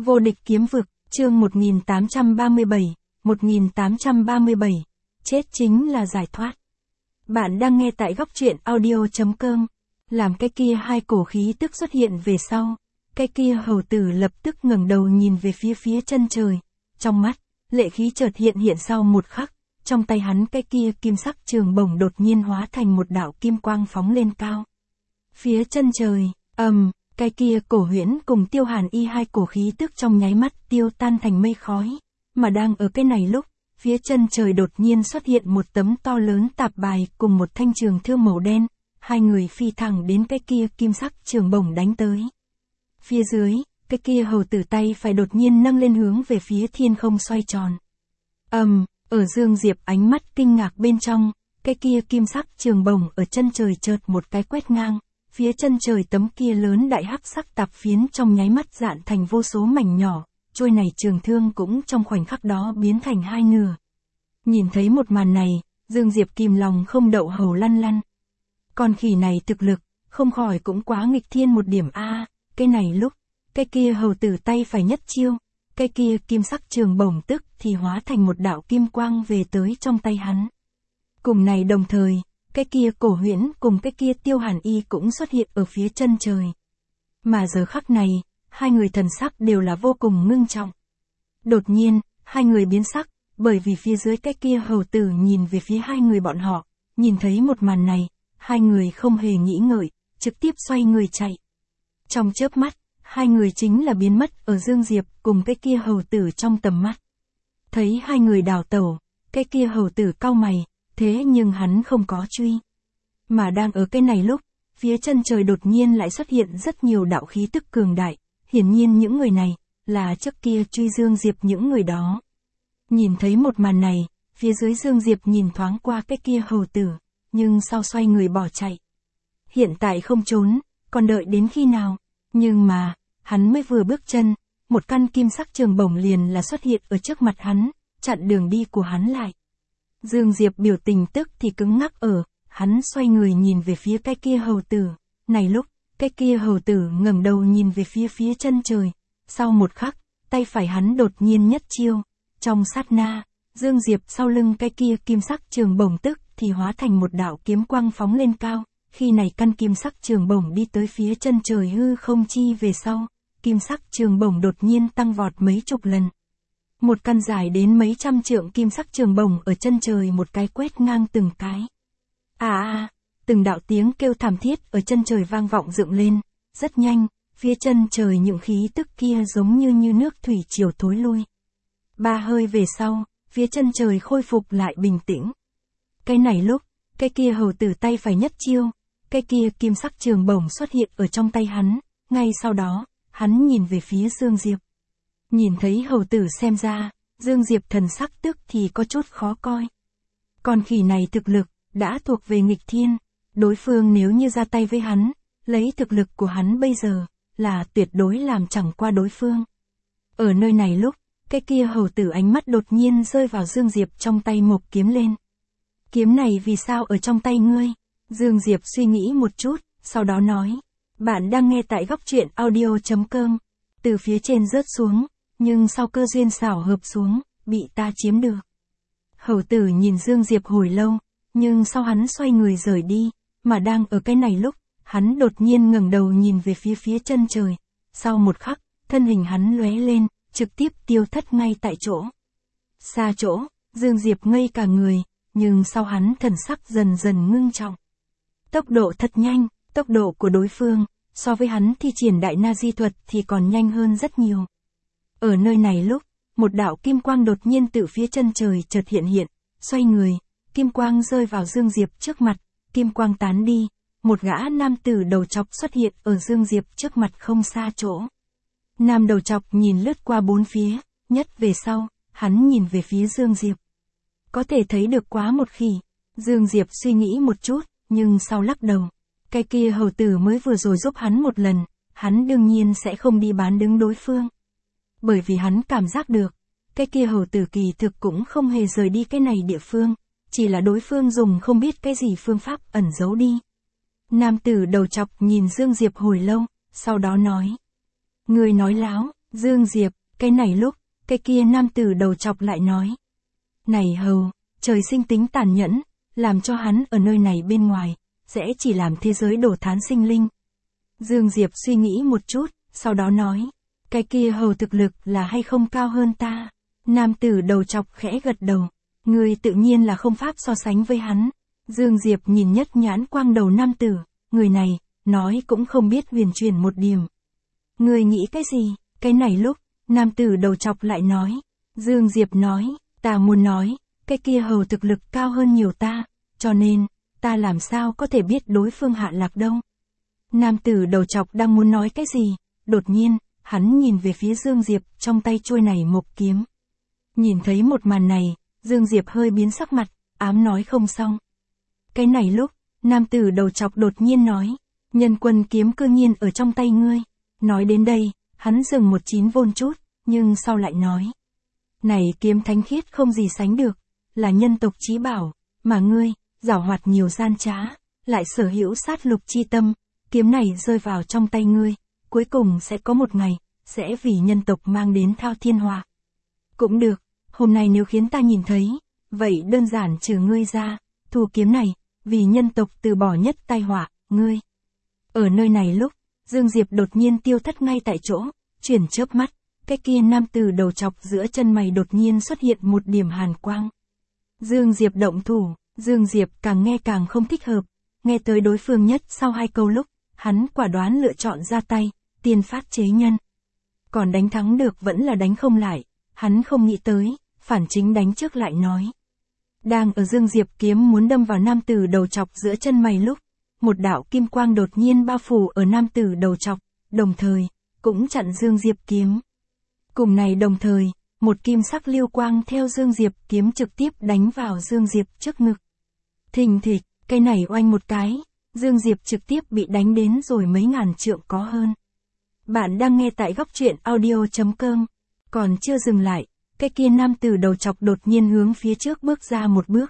Vô địch kiếm vực, chương 1837, chết chính là giải thoát. Bạn đang nghe tại góc truyện audio.com. Làm cái kia hai cổ khí tức xuất hiện về sau, cái kia hầu tử lập tức ngẩng đầu nhìn về phía chân trời, trong mắt, lệ khí chợt hiện sau một khắc, trong tay hắn cái kia kim sắc trường bổng đột nhiên hóa thành một đạo kim quang phóng lên cao. Phía chân trời, cái kia cổ huyễn cùng Tiêu Hàn Y hai cổ khí tức trong nháy mắt tiêu tan thành mây khói, mà đang ở cái này lúc, phía chân trời đột nhiên xuất hiện một tấm to lớn tạp bài cùng một thanh trường thương màu đen, hai người phi thẳng đến cái kia kim sắc trường bổng đánh tới. Phía dưới, cái kia hầu tử tay phải đột nhiên nâng lên hướng về phía thiên không xoay tròn. Ở Dương Diệp ánh mắt kinh ngạc bên trong, cái kia kim sắc trường bổng ở chân trời chợt một cái quét ngang, phía chân trời tấm kia lớn đại hắc sắc tạp phiến trong nháy mắt dạn thành vô số mảnh nhỏ, trôi này trường thương cũng trong khoảnh khắc đó biến thành hai nửa. Nhìn thấy một màn này, Dương Diệp kìm lòng không đậu hầu lăn. Con khỉ này thực lực, không khỏi cũng quá nghịch thiên một điểm a. Cái này lúc, cái kia hầu tử tay phải nhất chiêu, cái kia kim sắc trường bổng tức thì hóa thành một đạo kim quang về tới trong tay hắn. Cùng này đồng thời, cái kia cổ huyễn cùng cái kia Tiêu Hàn Y cũng xuất hiện ở phía chân trời. Mà giờ khắc này, hai người thần sắc đều là vô cùng ngưng trọng. Đột nhiên, hai người biến sắc, bởi vì phía dưới cái kia hầu tử nhìn về phía hai người bọn họ, nhìn thấy một màn này, hai người không hề nghĩ ngợi, trực tiếp xoay người chạy. Trong chớp mắt, hai người chính là biến mất ở Dương Diệp cùng cái kia hầu tử trong tầm mắt. Thấy hai người đào tẩu, cái kia hầu tử cau mày, thế nhưng hắn không có truy. Mà đang ở cái này lúc, phía chân trời đột nhiên lại xuất hiện rất nhiều đạo khí tức cường đại, hiển nhiên những người này, là trước kia truy Dương Diệp những người đó. Nhìn thấy một màn này, phía dưới Dương Diệp nhìn thoáng qua cái kia hầu tử, nhưng sau xoay người bỏ chạy. Hiện tại không trốn, còn đợi đến khi nào? Nhưng mà, hắn mới vừa bước chân, một căn kim sắc trường bổng liền là xuất hiện ở trước mặt hắn, chặn đường đi của hắn lại. Dương Diệp biểu tình tức thì cứng ngắc ở, hắn xoay người nhìn về phía cái kia hầu tử. Này lúc, cái kia hầu tử ngẩng đầu nhìn về phía chân trời. Sau một khắc, tay phải hắn đột nhiên nhất chiêu. Trong sát na, Dương Diệp sau lưng cái kia kim sắc trường bổng tức thì hóa thành một đạo kiếm quang phóng lên cao. Khi này căn kim sắc trường bổng đi tới phía chân trời hư không chi về sau, kim sắc trường bổng đột nhiên tăng vọt mấy chục lần. Một căn dài đến mấy trăm trượng kim sắc trường bổng ở chân trời một cái quét ngang từng cái. Từng đạo tiếng kêu thảm thiết ở chân trời vang vọng dựng lên, rất nhanh, phía chân trời những khí tức kia giống như nước thủy triều thối lui. Ba hơi về sau, phía chân trời khôi phục lại bình tĩnh. Cái này lúc, cái kia hầu tử tay phải nhất chiêu, cái kia kim sắc trường bổng xuất hiện ở trong tay hắn, ngay sau đó, hắn nhìn về phía Dương Diệp. Nhìn thấy hầu tử xem ra, Dương Diệp thần sắc tức thì có chút khó coi. Con khỉ này thực lực, đã thuộc về nghịch thiên, đối phương nếu như ra tay với hắn, lấy thực lực của hắn bây giờ, là tuyệt đối làm chẳng qua đối phương. Ở nơi này lúc, cái kia hầu tử ánh mắt đột nhiên rơi vào Dương Diệp trong tay một kiếm lên. Kiếm này vì sao ở trong tay ngươi? Dương Diệp suy nghĩ một chút, sau đó nói, bạn đang nghe tại góc truyện audio.com, từ phía trên rớt xuống, nhưng sau cơ duyên xảo hợp xuống, bị ta chiếm được. Hầu tử nhìn Dương Diệp hồi lâu, nhưng sau hắn xoay người rời đi, mà đang ở cái này lúc, hắn đột nhiên ngẩng đầu nhìn về phía chân trời. Sau một khắc, thân hình hắn lóe lên, trực tiếp tiêu thất ngay tại chỗ. Xa chỗ, Dương Diệp ngây cả người, nhưng sau hắn thần sắc dần dần ngưng trọng. Tốc độ thật nhanh, tốc độ của đối phương, so với hắn thi triển đại na di thuật thì còn nhanh hơn rất nhiều. Ở nơi này lúc, một đạo kim quang đột nhiên từ phía chân trời chợt hiện, xoay người, kim quang rơi vào Dương Diệp trước mặt, kim quang tán đi, một gã nam tử đầu trọc xuất hiện ở Dương Diệp trước mặt không xa chỗ. Nam đầu trọc nhìn lướt qua bốn phía, nhất về sau, hắn nhìn về phía Dương Diệp. Có thể thấy được quá một khỉ. Dương Diệp suy nghĩ một chút, nhưng sau lắc đầu. Cái kia hầu tử mới vừa rồi giúp hắn một lần, hắn đương nhiên sẽ không đi bán đứng đối phương. Bởi vì hắn cảm giác được, cái kia hầu tử kỳ thực cũng không hề rời đi cái này địa phương, chỉ là đối phương dùng không biết cái gì phương pháp ẩn giấu đi. Nam tử đầu trọc nhìn Dương Diệp hồi lâu, sau đó nói. Ngươi nói láo, Dương Diệp, cái này lúc, cái kia nam tử đầu chọc lại nói. Này hầu, trời sinh tính tàn nhẫn, làm cho hắn ở nơi này bên ngoài, sẽ chỉ làm thế giới đổ thán sinh linh. Dương Diệp suy nghĩ một chút, sau đó nói, cái kia hầu thực lực là hay không cao hơn ta? Nam tử đầu chọc khẽ gật đầu, người tự nhiên là không pháp so sánh với hắn. Dương Diệp nhìn nhất nhãn quang đầu nam tử, người này, nói cũng không biết huyền chuyển một điểm. Người nghĩ cái gì? Cái này lúc, nam tử đầu chọc lại nói. Dương Diệp nói, ta muốn nói, cái kia hầu thực lực cao hơn nhiều ta, cho nên, ta làm sao có thể biết đối phương hạ lạc đâu. Nam tử đầu chọc đang muốn nói cái gì, đột nhiên, hắn nhìn về phía Dương Diệp trong tay chuôi này mộc kiếm. Nhìn thấy một màn này, Dương Diệp hơi biến sắc mặt, ám nói không xong. Cái này lúc, nam tử đầu chọc đột nhiên nói, nhân quân kiếm cư nhiên ở trong tay ngươi. Nói đến đây, hắn dừng một chín vôn chút, nhưng sau lại nói. Này kiếm thánh khiết không gì sánh được, là nhân tộc chí bảo, mà ngươi, giảo hoạt nhiều gian trá, lại sở hữu sát lục chi tâm, kiếm này rơi vào trong tay ngươi, cuối cùng sẽ có một ngày, sẽ vì nhân tộc mang đến thao thiên họa. Cũng được, hôm nay nếu khiến ta nhìn thấy, vậy đơn giản trừ ngươi ra, thu kiếm này, vì nhân tộc từ bỏ nhất tai họa, ngươi. Ở nơi này lúc, Dương Diệp đột nhiên tiêu thất ngay tại chỗ, chuyển chớp mắt, cái kia nam tử đầu chọc giữa chân mày đột nhiên xuất hiện một điểm hàn quang. Dương Diệp động thủ, Dương Diệp càng nghe càng không thích hợp, nghe tới đối phương nhất sau hai câu lúc, hắn quả đoán lựa chọn ra tay, tiên phát chế nhân. Còn đánh thắng được vẫn là đánh không lại, hắn không nghĩ tới, phản chính đánh trước lại nói. Đang ở Dương Diệp kiếm muốn đâm vào nam tử đầu chọc giữa chân mày lúc, một đạo kim quang đột nhiên bao phủ ở nam tử đầu chọc, đồng thời, cũng chặn Dương Diệp kiếm. Cùng này đồng thời, một kim sắc lưu quang theo Dương Diệp kiếm trực tiếp đánh vào Dương Diệp trước ngực. Thình thịch, cái này oanh một cái, Dương Diệp trực tiếp bị đánh đến rồi mấy ngàn trượng có hơn. Bạn đang nghe tại góc truyện audio.com, còn chưa dừng lại, cái kia nam tử đầu chọc đột nhiên hướng phía trước bước ra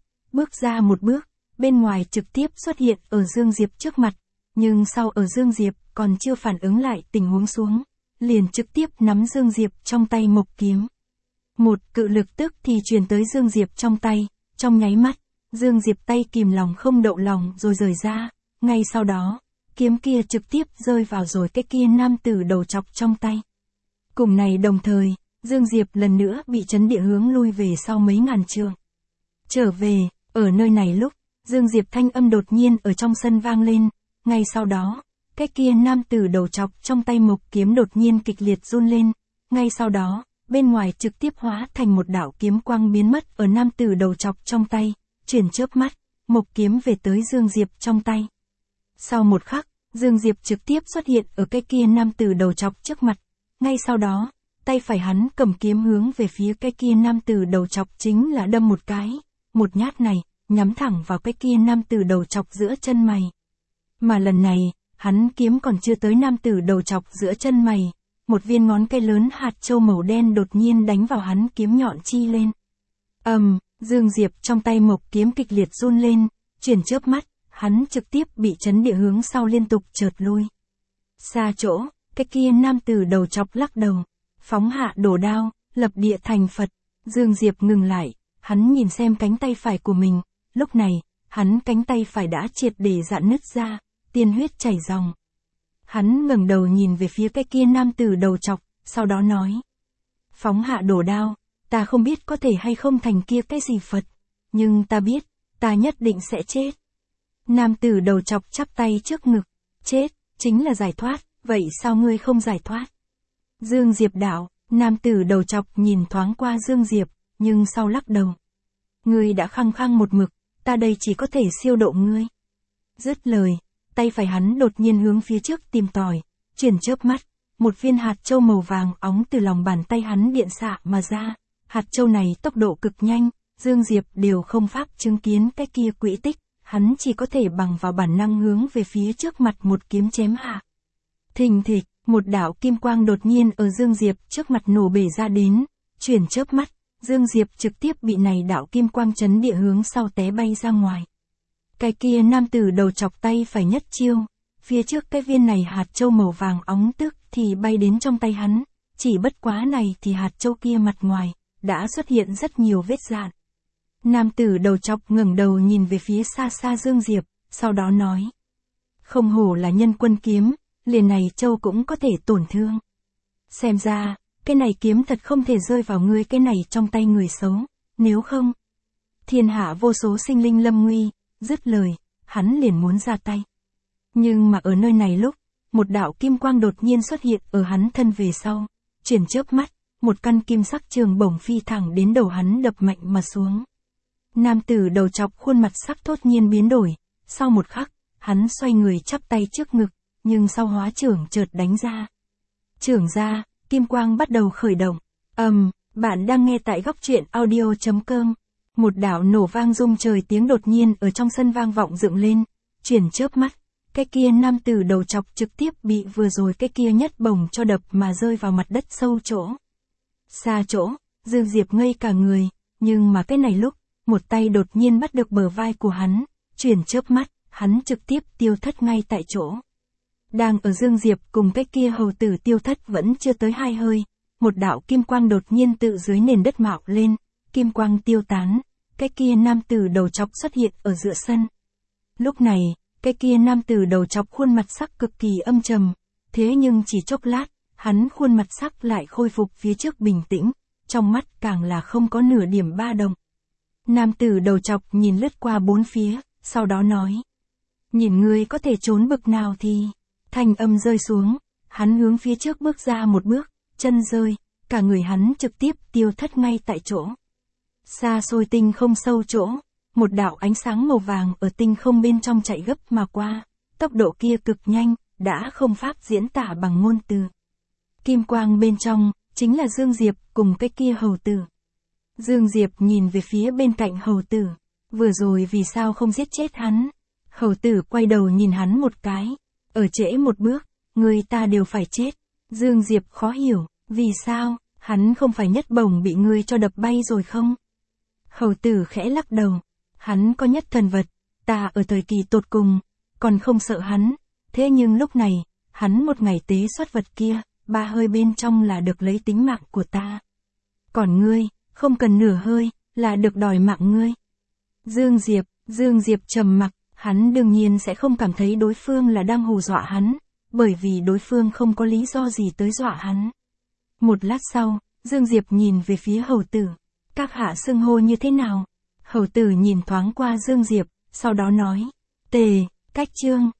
một bước, bên ngoài trực tiếp xuất hiện ở Dương Diệp trước mặt, nhưng sau ở Dương Diệp còn chưa phản ứng lại tình huống xuống, liền trực tiếp nắm Dương Diệp trong tay mộc kiếm. Một cự lực tức thì truyền tới Dương Diệp trong tay, trong nháy mắt, Dương Diệp tay kìm lòng không đậu lòng rồi rời ra, ngay sau đó, kiếm kia trực tiếp rơi vào rồi cái kia nam tử đầu chọc trong tay. Cùng này đồng thời, Dương Diệp lần nữa bị chấn địa hướng lui về sau mấy ngàn trượng. Trở về, ở nơi này lúc, Dương Diệp thanh âm đột nhiên ở trong sân vang lên, ngay sau đó, cái kia nam tử đầu chọc trong tay mộc kiếm đột nhiên kịch liệt run lên, ngay sau đó, bên ngoài trực tiếp hóa thành một đạo kiếm quang biến mất ở nam tử đầu chọc trong tay, chuyển chớp mắt, mộc kiếm về tới Dương Diệp trong tay. Sau một khắc, Dương Diệp trực tiếp xuất hiện ở cái kia nam tử đầu chọc trước mặt, ngay sau đó, tay phải hắn cầm kiếm hướng về phía cái kia nam tử đầu chọc chính là đâm một cái, một nhát này, nhắm thẳng vào cái kia nam tử đầu chọc giữa chân mày. Mà lần này, hắn kiếm còn chưa tới nam tử đầu chọc giữa chân mày, một viên ngón cây lớn hạt châu màu đen đột nhiên đánh vào hắn kiếm nhọn chi lên. Dương Diệp trong tay mộc kiếm kịch liệt run lên, chuyển chớp mắt, hắn trực tiếp bị chấn địa hướng sau liên tục chợt lui. Xa chỗ, cái kia nam tử đầu chọc lắc đầu, phóng hạ đổ đao, lập địa thành Phật. Dương Diệp ngừng lại, hắn nhìn xem cánh tay phải của mình, lúc này, hắn cánh tay phải đã triệt để rạn nứt ra, tiên huyết chảy ròng. Hắn ngẩng đầu nhìn về phía cái kia nam tử đầu chọc, sau đó nói. Phóng hạ đổ đao, ta không biết có thể hay không thành kia cái gì Phật, nhưng ta biết, ta nhất định sẽ chết. Nam tử đầu chọc chắp tay trước ngực, chết, chính là giải thoát, vậy sao ngươi không giải thoát? Dương Diệp đạo, nam tử đầu chọc nhìn thoáng qua Dương Diệp, nhưng sau lắc đầu. Ngươi đã khăng khăng một mực, ta đây chỉ có thể siêu độ ngươi. Dứt lời, tay phải hắn đột nhiên hướng phía trước tìm tòi, chuyển chớp mắt, một viên hạt châu màu vàng óng từ lòng bàn tay hắn điện xạ mà ra, hạt châu này tốc độ cực nhanh, Dương Diệp đều không pháp chứng kiến cái kia quỹ tích, hắn chỉ có thể bằng vào bản năng hướng về phía trước mặt một kiếm chém hạ. Thình thịch, một đạo kim quang đột nhiên ở Dương Diệp trước mặt nổ bể ra đến, chuyển chớp mắt, Dương Diệp trực tiếp bị này đạo kim quang chấn địa hướng sau té bay ra ngoài. Cái kia nam tử đầu chọc tay phải nhất chiêu, phía trước cái viên này hạt châu màu vàng óng tức thì bay đến trong tay hắn, chỉ bất quá này thì hạt châu kia mặt ngoài, đã xuất hiện rất nhiều vết dạn. Nam tử đầu chọc ngẩng đầu nhìn về phía xa xa Dương Diệp, sau đó nói. Không hổ là nhân quân kiếm, liền này châu cũng có thể tổn thương. Xem ra, cái này kiếm thật không thể rơi vào ngươi cái này trong tay người xấu, nếu không. Thiên hạ vô số sinh linh lâm nguy, dứt lời, hắn liền muốn ra tay. Nhưng mà ở nơi này lúc, một đạo kim quang đột nhiên xuất hiện ở hắn thân về sau, chuyển chớp mắt, một căn kim sắc trường bổng phi thẳng đến đầu hắn đập mạnh mà xuống. Nam tử đầu chọc khuôn mặt sắc thốt nhiên biến đổi, sau một khắc, hắn xoay người chắp tay trước ngực, nhưng sau hóa trưởng chợt đánh ra. Trưởng ra, kim quang bắt đầu khởi động. Bạn đang nghe tại góc truyện audio.com. Một đạo nổ vang rung trời tiếng đột nhiên ở trong sân vang vọng dựng lên, chuyển chớp mắt, cái kia nam tử đầu chọc trực tiếp bị vừa rồi cái kia nhất bổng cho đập mà rơi vào mặt đất sâu chỗ. Xa chỗ, Dương Diệp ngây cả người, nhưng mà cái này lúc, một tay đột nhiên bắt được bờ vai của hắn, chuyển chớp mắt, hắn trực tiếp tiêu thất ngay tại chỗ. Đang ở Dương Diệp cùng cái kia hầu tử tiêu thất vẫn chưa tới 2 hơi, một đạo kim quang đột nhiên tự dưới nền đất mạo lên, kim quang tiêu tán, cái kia nam tử đầu chọc xuất hiện ở giữa sân. Lúc này, cái kia nam tử đầu chọc khuôn mặt sắc cực kỳ âm trầm, thế nhưng chỉ chốc lát, hắn khuôn mặt sắc lại khôi phục phía trước bình tĩnh, trong mắt càng là không có nửa điểm ba động. Nam tử đầu chọc nhìn lướt qua bốn phía, sau đó nói. Nhìn ngươi có thể trốn bực nào thì... Thanh âm rơi xuống, hắn hướng phía trước bước ra một bước, chân rơi, cả người hắn trực tiếp tiêu thất ngay tại chỗ. Xa xôi tinh không sâu chỗ, một đạo ánh sáng màu vàng ở tinh không bên trong chạy gấp mà qua, tốc độ kia cực nhanh, đã không pháp diễn tả bằng ngôn từ. Kim quang bên trong, chính là Dương Diệp cùng cái kia hầu tử. Dương Diệp nhìn về phía bên cạnh hầu tử, vừa rồi vì sao không giết chết hắn. Hầu tử quay đầu nhìn hắn một cái, ở trễ một bước, người ta đều phải chết. Dương Diệp khó hiểu, vì sao, hắn không phải nhất bổng bị ngươi cho đập bay rồi không? Hầu tử khẽ lắc đầu, hắn có nhất thần vật, ta ở thời kỳ tột cùng, còn không sợ hắn, thế nhưng lúc này, hắn một ngày tế xuất vật kia, 3 hơi bên trong là được lấy tính mạng của ta. Còn ngươi, không cần nửa hơi, là được đòi mạng ngươi. Dương Diệp trầm mặc, hắn đương nhiên sẽ không cảm thấy đối phương là đang hù dọa hắn, bởi vì đối phương không có lý do gì tới dọa hắn. Một lát sau, Dương Diệp nhìn về phía hầu tử, các hạ xưng hô như thế nào? Hầu tử nhìn thoáng qua Dương Diệp, sau đó nói, Tề, Cách Trương.